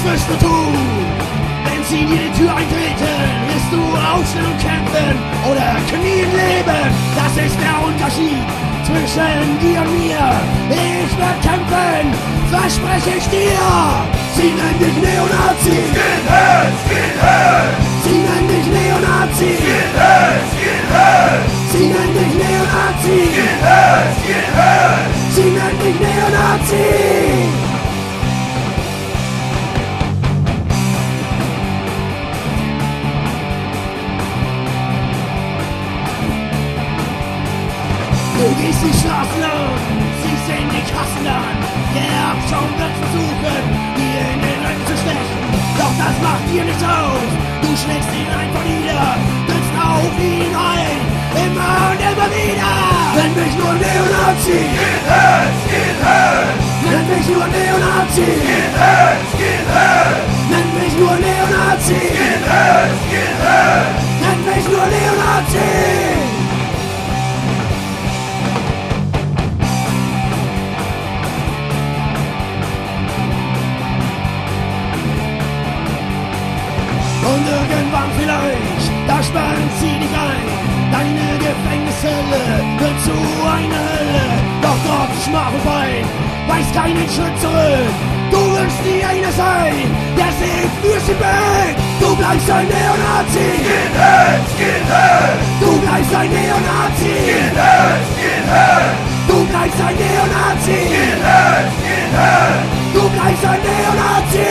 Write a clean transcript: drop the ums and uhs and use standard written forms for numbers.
Was wirst du tun, wenn sie dir die Tür eintreten? Wirst du aufstehen und kämpfen oder knien leben? Das ist der Unterschied zwischen dir und mir. Ich werd kämpfen, verspreche ich dir. Sie nennen dich Neonazi. Skinhead, Skinhead. Sie nennen dich Neonazi. Skinhead, Skinhead. Sie nennen dich Neonazi. Skinhead, Skinhead. Sie nennen dich Neonazi. Du gehst die Straßen an, sie sehen dich hassen an. Der Abschaum wird versuchen, dir in den Rücken zu stechen. Doch das macht dir nichts aus, du schlägst ihn einfach nieder, trittst auf ihn ein, immer und immer wieder. Nenn mich nur Neonazi. Skinhead, Skinhead. Nenn mich nur Neonazi. Skinhead, Skinhead. Nenn mich nur Neonazi. Skinhead, Skinhead. Nenn mich nur Neonazi. Und irgendwann vielleicht, da sperren sie dich ein. Deine Gefängniszelle wird zu einer Hölle. Doch dort Schmach und Pein weiß keinen Schritt zurück. Du wirst nie einer sein, der sich für sie bückt. Du bleibst ein Neonazi. Skinhead, Skinhead. Du bleibst ein Neonazi. Skinhead, Skinhead. Du bleibst ein Neonazi. Skinhead, Skinhead. Du bleibst ein Neonazi.